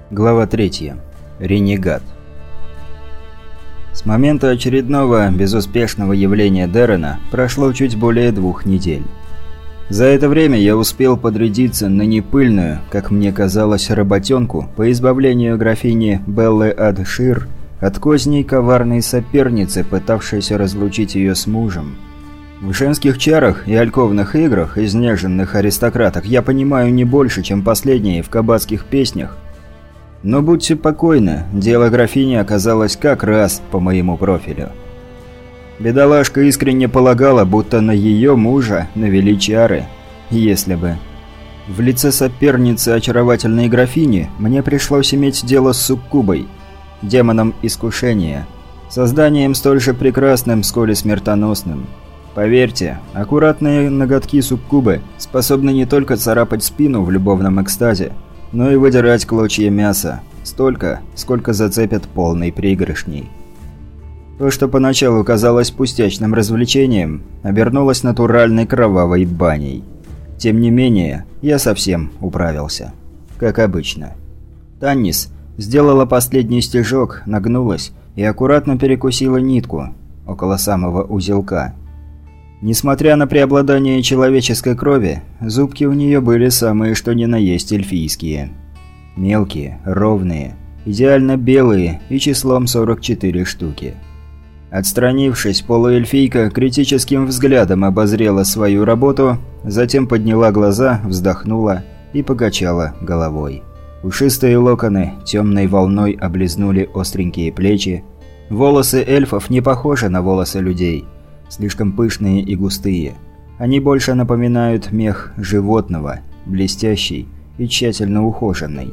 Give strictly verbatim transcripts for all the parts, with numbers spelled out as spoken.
Глава третья. Ренегат. С момента очередного безуспешного явления Дерена прошло чуть более двух недель. За это время я успел подрядиться на непыльную, как мне казалось, работенку по избавлению графини Беллы Ад-Шир от козней коварной соперницы, пытавшейся разлучить ее с мужем. В женских чарах и альковных играх изнеженных аристократок я понимаю не больше, чем последние в кабацких песнях. Но будьте покойны, дело графини оказалось как раз по моему профилю. Бедолашка искренне полагала, будто на ее мужа навели чары. Если бы. В лице соперницы очаровательной графини мне пришлось иметь дело с суккубой, демоном искушения, созданием столь же прекрасным, сколь и смертоносным. Поверьте, аккуратные ноготки суккубы способны не только царапать спину в любовном экстазе, но и выдирать клочья мяса, столько, сколько зацепят полной пригоршней. То, что поначалу казалось пустячным развлечением, обернулось натуральной кровавой баней. Тем не менее, я совсем управился. Как обычно. Таннис сделала последний стежок, нагнулась и аккуратно перекусила нитку около самого узелка. Несмотря на преобладание человеческой крови, зубки у нее были самые что ни на есть эльфийские. Мелкие, ровные, идеально белые и числом сорок четыре штуки. Отстранившись, полуэльфийка критическим взглядом обозрела свою работу, затем подняла глаза, вздохнула и покачала головой. Пушистые локоны темной волной облизнули остренькие плечи. Волосы эльфов не похожи на волосы людей. Слишком пышные и густые. Они больше напоминают мех животного, блестящий и тщательно ухоженный.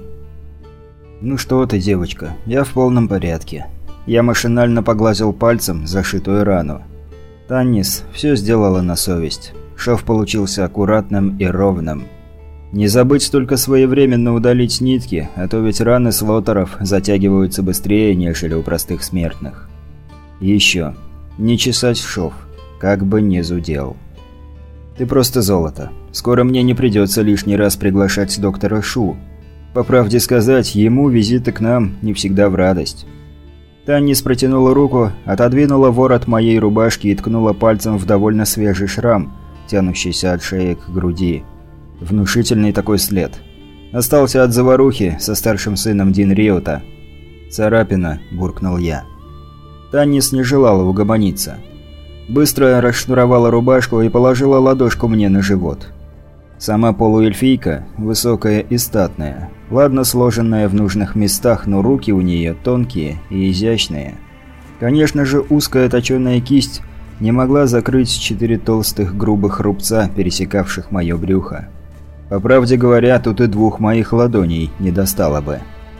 «Ну что ты, девочка, я в полном порядке». Я машинально погладил пальцем зашитую рану. Таннис все сделала на совесть. Шов получился аккуратным и ровным. Не забыть только своевременно удалить нитки, а то ведь раны слоттеров затягиваются быстрее, нежели у простых смертных. И еще. Не чесать шов, как бы не зудел. Ты просто золото. Скоро мне не придется лишний раз приглашать доктора Шу. По правде сказать, ему визиты к нам не всегда в радость. Таннис протянула руку, отодвинула ворот моей рубашки и ткнула пальцем в довольно свежий шрам, тянущийся от шеи к груди. Внушительный такой след. Остался от заварухи со старшим сыном Дин Риота. «Царапина», – буркнул я. Таннис не желала угомониться. Быстро расшнуровала рубашку и положила ладошку мне на живот. Сама полуэльфийка, высокая и статная, ладно сложенная в нужных местах, но руки у нее тонкие и изящные. Конечно же, узкая точеная кисть не могла закрыть четыре толстых грубых рубца, пересекавших мое брюхо. По правде говоря, тут и двух моих ладоней не достало бы.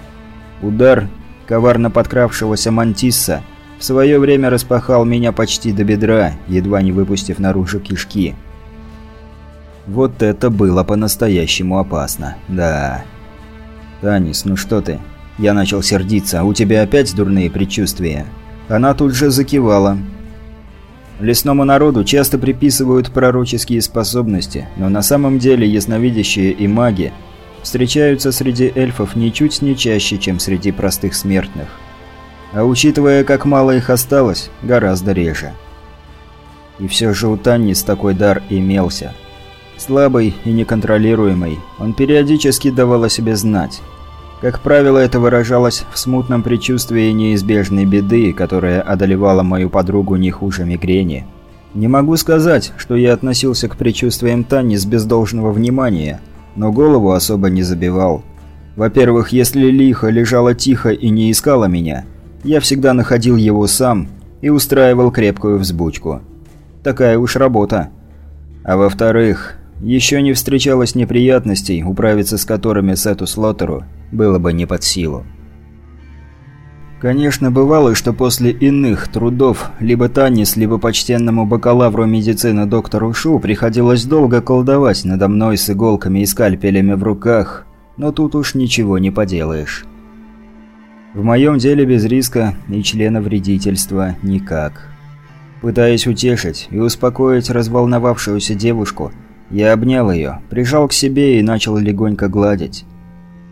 Удар коварно подкравшегося мантисса в свое время распахал меня почти до бедра, едва не выпустив наружу кишки. Вот это было по-настоящему опасно, да. «Таннис, ну что ты?» Я начал сердиться. «У тебя опять дурные предчувствия?» Она тут же закивала. Лесному народу часто приписывают пророческие способности, но на самом деле ясновидящие и маги встречаются среди эльфов ничуть не чаще, чем среди простых смертных. А учитывая, как мало их осталось, гораздо реже. И все же у Таннис такой дар имелся. Слабый и неконтролируемый, он периодически давал о себе знать. Как правило, это выражалось в смутном предчувствии неизбежной беды, которая одолевала мою подругу не хуже мигрени. Не могу сказать, что я относился к предчувствиям Таннис без должного внимания, но голову особо не забивал. Во-первых, если лихо лежала тихо и не искала меня, я всегда находил его сам и устраивал крепкую взбучку. Такая уж работа. А во-вторых, еще не встречалось неприятностей, управиться с которыми Сету Слоттеру было бы не под силу. Конечно, бывало, что после иных трудов либо Таннис, либо почтенному бакалавру медицины доктору Шу приходилось долго колдовать надо мной с иголками и скальпелями в руках, но тут уж ничего не поделаешь. В моем деле без риска и членовредительства никак. Пытаясь утешить и успокоить разволновавшуюся девушку, я обнял ее, прижал к себе и начал легонько гладить.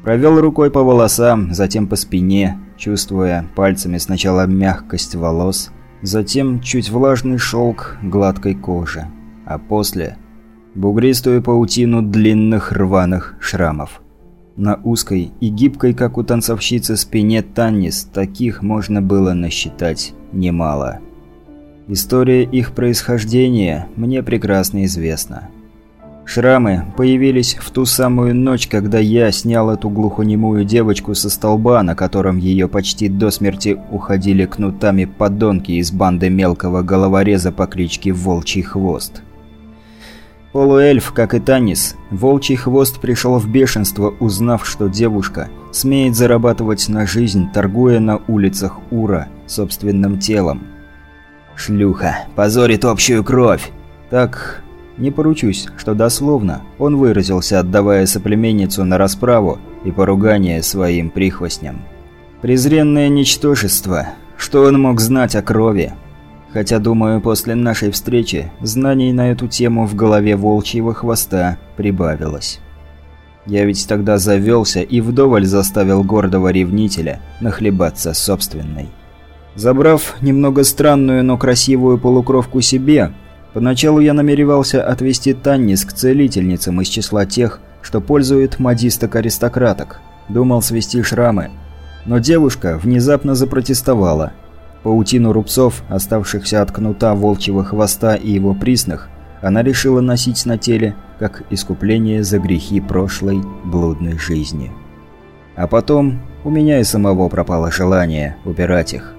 Провел рукой по волосам, затем по спине, чувствуя пальцами сначала мягкость волос, затем чуть влажный шелк гладкой кожи, а после бугристую паутину длинных рваных шрамов. На узкой и гибкой, как у танцовщицы, спине Таннис таких можно было насчитать немало. История их происхождения мне прекрасно известна. Шрамы появились в ту самую ночь, когда я снял эту глухонемую девочку со столба, на котором ее почти до смерти уходили кнутами подонки из банды мелкого головореза по кличке Волчий Хвост. Полуэльф, как и Таннис, Волчий Хвост пришел в бешенство, узнав, что девушка смеет зарабатывать на жизнь, торгуя на улицах Ура собственным телом. «Шлюха, позорит общую кровь!» Так... Не поручусь, что дословно он выразился, отдавая соплеменницу на расправу и поругание своим прихвостням. Презренное ничтожество. Что он мог знать о крови? Хотя, думаю, после нашей встречи знаний на эту тему в голове Волчьего Хвоста прибавилось. Я ведь тогда завелся и вдоволь заставил гордого ревнителя нахлебаться собственной. Забрав немного странную, но красивую полукровку себе, поначалу я намеревался отвести Таннис к целительницам из числа тех, что пользуют модисток-аристократок. Думал свести шрамы. Но девушка внезапно запротестовала. Паутину рубцов, оставшихся от кнута Волчьего Хвоста и его приснах, она решила носить на теле, как искупление за грехи прошлой блудной жизни. А потом у меня и самого пропало желание убирать их.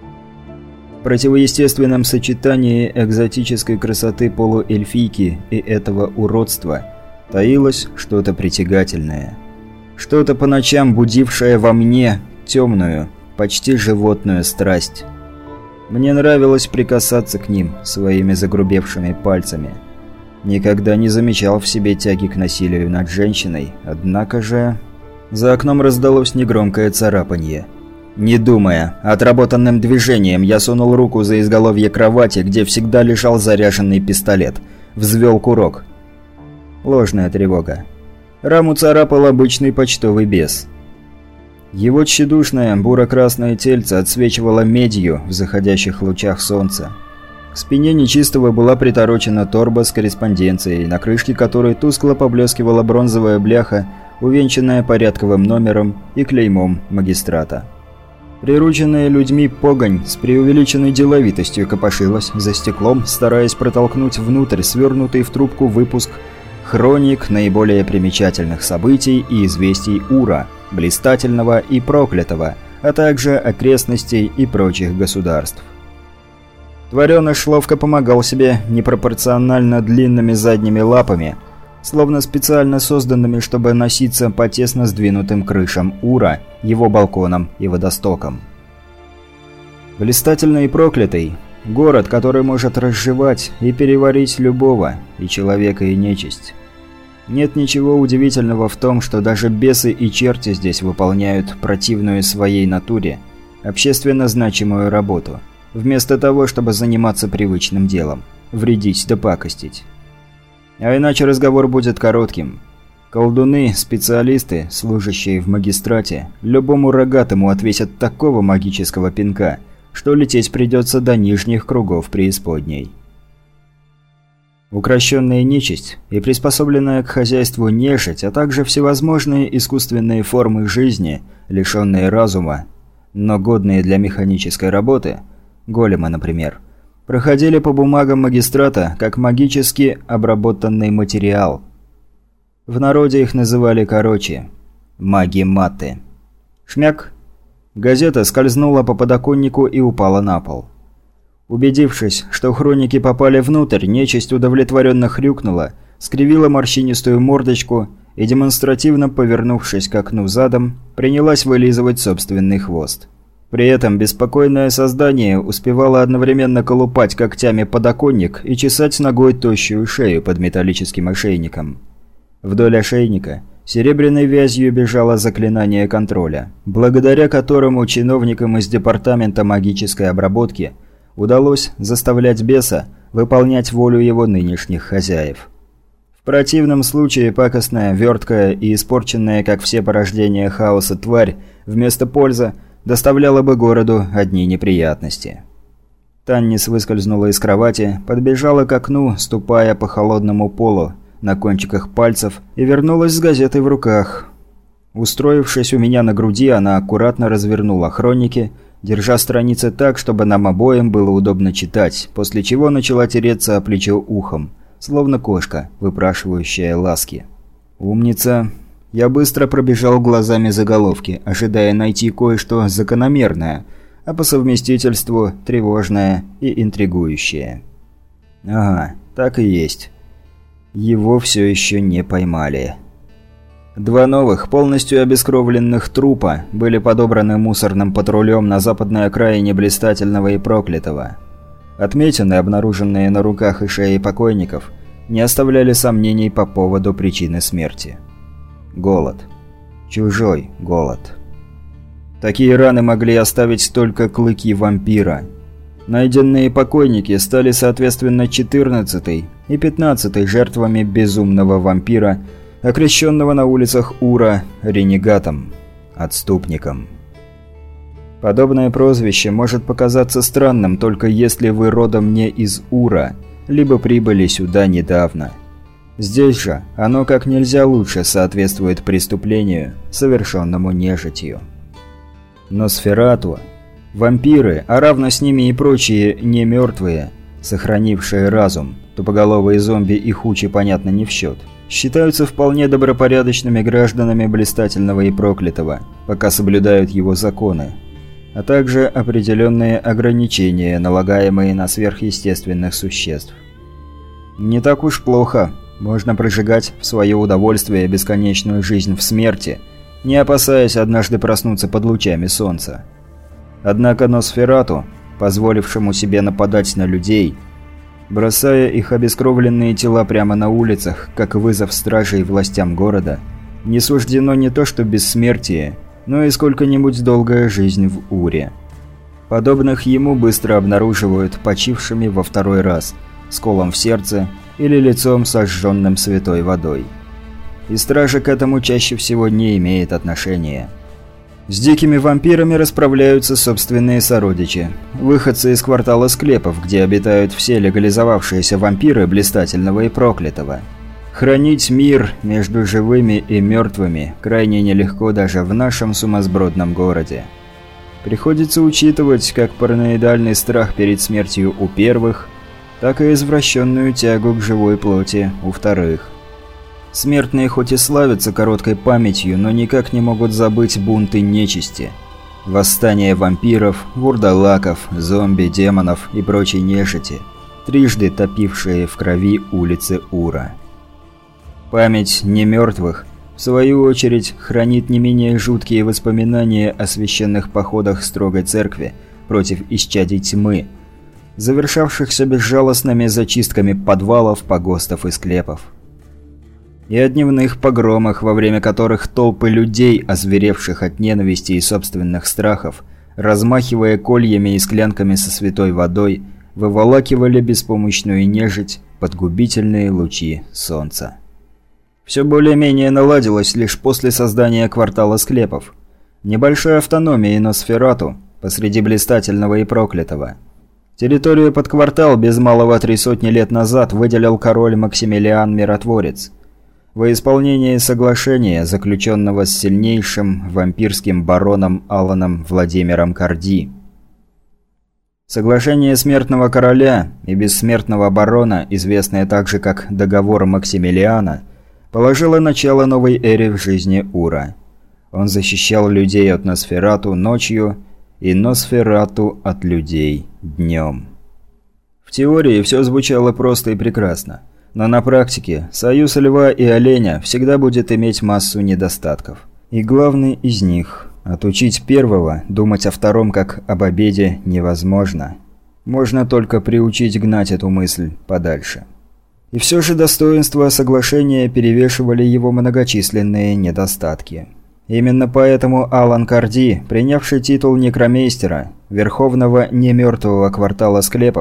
В противоестественном сочетании экзотической красоты полуэльфийки и этого уродства таилось что-то притягательное. Что-то по ночам будившее во мне темную, почти животную страсть. Мне нравилось прикасаться к ним своими загрубевшими пальцами. Никогда не замечал в себе тяги к насилию над женщиной, однако же... За окном раздалось негромкое царапанье. Не думая, отработанным движением я сунул руку за изголовье кровати, где всегда лежал заряженный пистолет. Взвел курок. Ложная тревога. Раму царапал обычный почтовый бес. Его тщедушное буро-красное тельце отсвечивало медью в заходящих лучах солнца. К спине нечистого была приторочена торба с корреспонденцией, на крышке которой тускло поблескивала бронзовая бляха, увенчанная порядковым номером и клеймом магистрата. Прирученная людьми погонь с преувеличенной деловитостью копошилась за стеклом, стараясь протолкнуть внутрь свернутый в трубку выпуск хроник наиболее примечательных событий и известий Ура, блистательного и проклятого, а также окрестностей и прочих государств. Твареныш ловко помогал себе непропорционально длинными задними лапами, словно специально созданными, чтобы носиться по тесно сдвинутым крышам Ура, его балконам и водостокам. Блистательный и проклятый – город, который может разжевать и переварить любого, и человека, и нечисть. Нет ничего удивительного в том, что даже бесы и черти здесь выполняют противную своей натуре, общественно значимую работу, вместо того, чтобы заниматься привычным делом – вредить да пакостить. А иначе разговор будет коротким. Колдуны, специалисты, служащие в магистрате, любому рогатому отвесят такого магического пинка, что лететь придется до нижних кругов преисподней. Укращенная нечисть и приспособленная к хозяйству нежить, а также всевозможные искусственные формы жизни, лишенные разума, но годные для механической работы, големы, например, проходили по бумагам магистрата как магически обработанный материал. В народе их называли короче – маги-маты. Шмяк. Газета скользнула по подоконнику и упала на пол. Убедившись, что хроники попали внутрь, нечисть удовлетворенно хрюкнула, скривила морщинистую мордочку и, демонстративно повернувшись к окну задом, принялась вылизывать собственный хвост. При этом беспокойное создание успевало одновременно колупать когтями подоконник и чесать ногой тощую шею под металлическим ошейником. Вдоль ошейника серебряной вязью бежало заклинание контроля, благодаря которому чиновникам из департамента магической обработки удалось заставлять беса выполнять волю его нынешних хозяев. В противном случае пакостная, верткая и испорченная, как все порождения хаоса, тварь вместо пользы доставляла бы городу одни неприятности. Таннис выскользнула из кровати, подбежала к окну, ступая по холодному полу на кончиках пальцев, и вернулась с газетой в руках. Устроившись у меня на груди, она аккуратно развернула хроники, держа страницы так, чтобы нам обоим было удобно читать, после чего начала тереться о плечо ухом, словно кошка, выпрашивающая ласки. «Умница!» Я быстро пробежал глазами заголовки, ожидая найти кое-что закономерное, а по совместительству тревожное и интригующее. Ага, так и есть. Его все еще не поймали. Два новых, полностью обескровленных трупа были подобраны мусорным патрулем на западной окраине Блистательного и Проклятого. Отметины, обнаруженные на руках и шее покойников, не оставляли сомнений по поводу причины смерти. Голод. Чужой голод. Такие раны могли оставить только клыки вампира. Найденные покойники стали соответственно четырнадцатой и пятнадцатой жертвами безумного вампира, окрещенного на улицах Ура ренегатом, отступником. Подобное прозвище может показаться странным, только если вы родом не из Ура, либо прибыли сюда недавно. Здесь же оно как нельзя лучше соответствует преступлению, совершенному нежитью. Носферату, вампиры, а равно с ними и прочие немертвые, сохранившие разум, тупоголовые зомби и хучи, понятно, не в счет, считаются вполне добропорядочными гражданами Блистательного и Проклятого, пока соблюдают его законы, а также определенные ограничения, налагаемые на сверхъестественных существ. Не так уж плохо, можно прожигать в свое удовольствие бесконечную жизнь в смерти, не опасаясь однажды проснуться под лучами солнца. Однако Носферату, позволившему себе нападать на людей, бросая их обескровленные тела прямо на улицах, как вызов стражей властям города, не суждено не то что бессмертие, но и сколько-нибудь долгая жизнь в Уре. Подобных ему быстро обнаруживают почившими во второй раз, с колом в сердце или лицом сожженным святой водой. И стража к этому чаще всего не имеет отношения. С дикими вампирами расправляются собственные сородичи, выходцы из квартала склепов, где обитают все легализовавшиеся вампиры Блистательного и Проклятого. Хранить мир между живыми и мертвыми крайне нелегко даже в нашем сумасбродном городе. Приходится учитывать как параноидальный страх перед смертью у первых, так и извращенную тягу к живой плоти у вторых. Смертные хоть и славятся короткой памятью, но никак не могут забыть бунты нечисти. Восстание вампиров, вурдалаков, зомби, демонов и прочей нежити, трижды топившие в крови улицы Ура. Память немертвых, в свою очередь, хранит не менее жуткие воспоминания о священных походах строгой церкви против исчадий тьмы, завершавшихся безжалостными зачистками подвалов, погостов и склепов. И о дневных погромах, во время которых толпы людей, озверевших от ненависти и собственных страхов, размахивая кольями и склянками со святой водой, выволакивали беспомощную нежить под губительные лучи солнца. Все более-менее наладилось лишь после создания квартала склепов. Небольшая автономия Носферату посреди Блистательного и Проклятого. Территорию под квартал без малого три сотни лет назад выделил король Максимилиан Миротворец. Во исполнение соглашения, заключенного с сильнейшим вампирским бароном Аланом Владимиром Карди. Соглашение Смертного Короля и Бессмертного Барона, известное также как Договор Максимилиана, положило начало новой эре в жизни Ура. Он защищал людей от Носферату ночью и Носферату от людей днем. В теории все звучало просто и прекрасно. Но на практике союз льва и оленя всегда будет иметь массу недостатков. И главный из них – отучить первого думать о втором как об обеде невозможно. Можно только приучить гнать эту мысль подальше. И все же достоинства соглашения перевешивали его многочисленные недостатки. Именно поэтому Алан Карди, принявший титул некромейстера, верховного немертвого квартала склепов,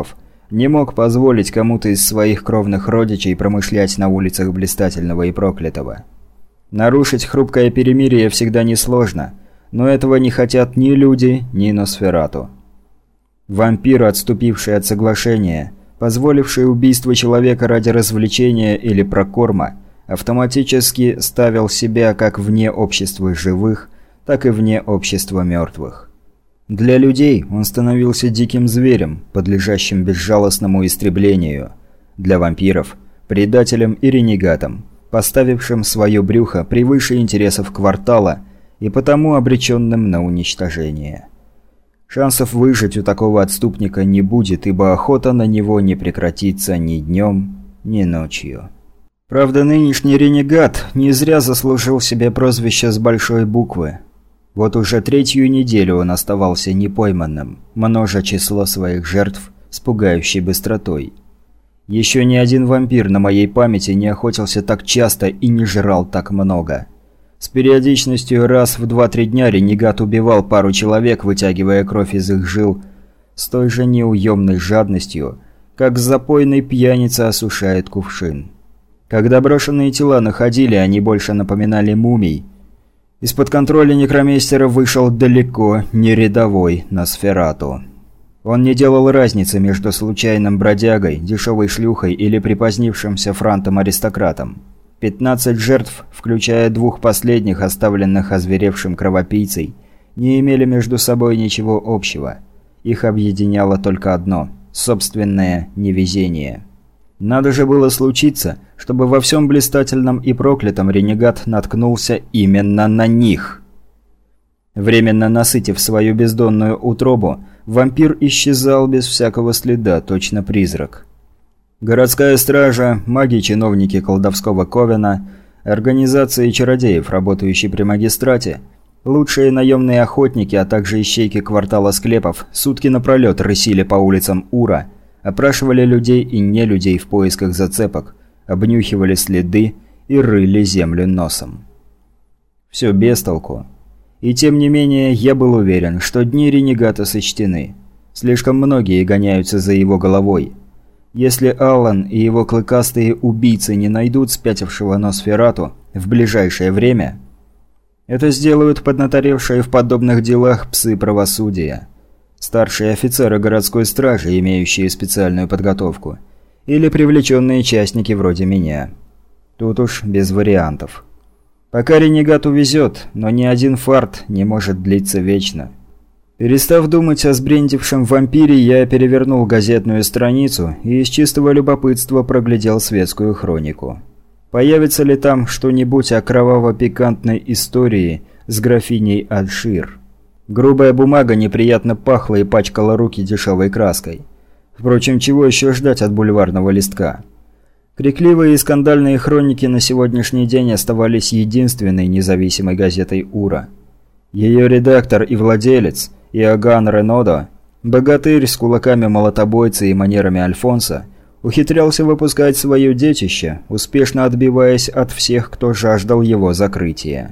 не мог позволить кому-то из своих кровных родичей промышлять на улицах Блистательного и Проклятого. Нарушить хрупкое перемирие всегда несложно, но этого не хотят ни люди, ни Носферату. Вампир, отступивший от соглашения, позволивший убийство человека ради развлечения или прокорма, автоматически ставил себя как вне общества живых, так и вне общества мертвых. Для людей он становился диким зверем, подлежащим безжалостному истреблению. Для вампиров – предателем и ренегатом, поставившим свое брюхо превыше интересов квартала и потому обреченным на уничтожение. Шансов выжить у такого отступника не будет, ибо охота на него не прекратится ни днем, ни ночью. Правда, нынешний ренегат не зря заслужил себе прозвище с большой буквы. Вот уже третью неделю он оставался непойманным, множа число своих жертв с пугающей быстротой. Еще ни один вампир на моей памяти не охотился так часто и не жрал так много. С периодичностью раз в два-три дня ренегат убивал пару человек, вытягивая кровь из их жил, с той же неуемной жадностью, как запойный пьяница осушает кувшин. Когда брошенные тела находили, они больше напоминали мумий. Из-под контроля некромейстера вышел далеко не рядовой Носферату. Он не делал разницы между случайным бродягой, дешевой шлюхой или припозднившимся франтом-аристократом. Пятнадцать жертв, включая двух последних, оставленных озверевшим кровопийцей, не имели между собой ничего общего. Их объединяло только одно – собственное невезение. Надо же было случиться, чтобы во всем Блистательном и Проклятом ренегат наткнулся именно на них. Временно насытив свою бездонную утробу, вампир исчезал без всякого следа, точно призрак. Городская стража, маги-чиновники колдовского ковена, организации чародеев, работающие при магистрате, лучшие наемные охотники, а также ищейки квартала склепов сутки напролет рысили по улицам Ура, опрашивали людей и нелюдей в поисках зацепок, обнюхивали следы и рыли землю носом. Все без толку. И тем не менее, я был уверен, что дни ренегата сочтены. Слишком многие гоняются за его головой. Если Аллан и его клыкастые убийцы не найдут спятившего Носферату в ближайшее время, это сделают поднаторевшие в подобных делах псы правосудия. Старшие офицеры городской стражи, имеющие специальную подготовку, или привлеченные частники вроде меня. Тут уж без вариантов. Пока ренегат увезет, но ни один фарт не может длиться вечно. Перестав думать о сбрендившем вампире, я перевернул газетную страницу и из чистого любопытства проглядел светскую хронику. Появится ли там что-нибудь о кроваво-пикантной истории с графиней Альшир? Грубая бумага неприятно пахла и пачкала руки дешевой краской. Впрочем, чего еще ждать от бульварного листка? Крикливые и скандальные хроники на сегодняшний день оставались единственной независимой газетой Ура. Ее редактор и владелец, Иоганн Ренодо, богатырь с кулаками молотобойца и манерами Альфонса, ухитрялся выпускать свое детище, успешно отбиваясь от всех, кто жаждал его закрытия.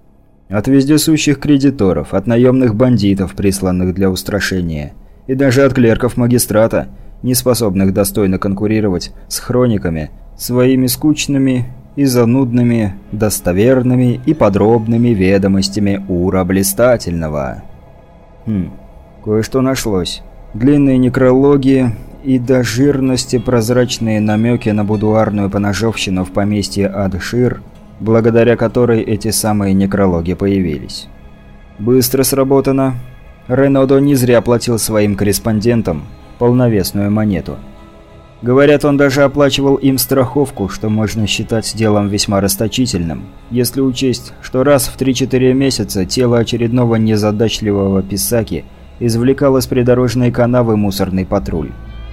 От вездесущих кредиторов, от наемных бандитов, присланных для устрашения, и даже от клерков магистрата, не способных достойно конкурировать с хрониками, своими скучными и занудными, достоверными и подробными ведомостями Ура Блистательного. Хм, кое-что нашлось. Длинные некрологи и до жирности прозрачные намеки на будуарную поножовщину в поместье Адшир, благодаря которой эти самые некрологи появились. Быстро сработано. Ренодо не зря платил своим корреспондентам полновесную монету. Говорят, он даже оплачивал им страховку, что можно считать делом весьма расточительным, если учесть, что раз в три-четыре месяца тело очередного незадачливого писаки извлекал из придорожной канавы мусорный патруль.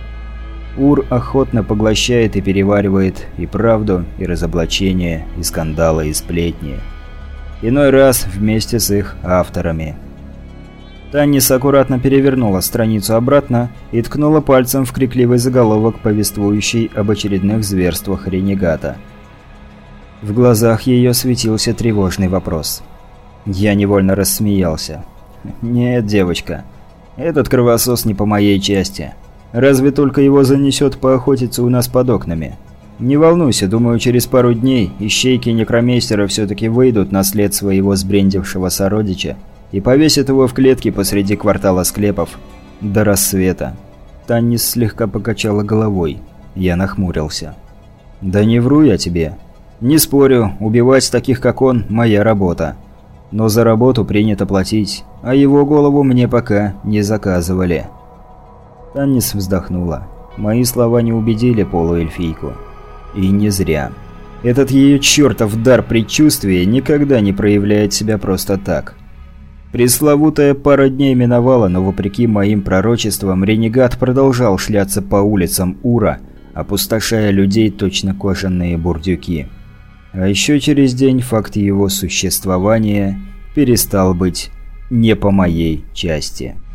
Ур охотно поглощает и переваривает и правду, и разоблачения, и скандалы, и сплетни. Иной раз вместе с их авторами. Таннис аккуратно перевернула страницу обратно и ткнула пальцем в крикливый заголовок, повествующий об очередных зверствах ренегата. В глазах ее светился тревожный вопрос. Я невольно рассмеялся. «Нет, девочка, этот кровосос не по моей части. Разве только его занесет поохотиться у нас под окнами. Не волнуйся, думаю, через пару дней ищейки некромейстера все-таки выйдут на след своего сбрендившего сородича и повесят его в клетке посреди квартала склепов до рассвета». Таннис слегка покачала головой. Я нахмурился. «Да не вру я тебе. Не спорю, убивать таких, как он, моя работа. Но за работу принято платить, а его голову мне пока не заказывали». Таннис вздохнула. Мои слова не убедили полуэльфийку. И не зря. Этот ее чертов дар предчувствия никогда не проявляет себя просто так. Пресловутая пара дней миновала, но вопреки моим пророчествам, ренегат продолжал шляться по улицам Ура, опустошая людей точно кожаные бурдюки. А еще через день факт его существования перестал быть не по моей части.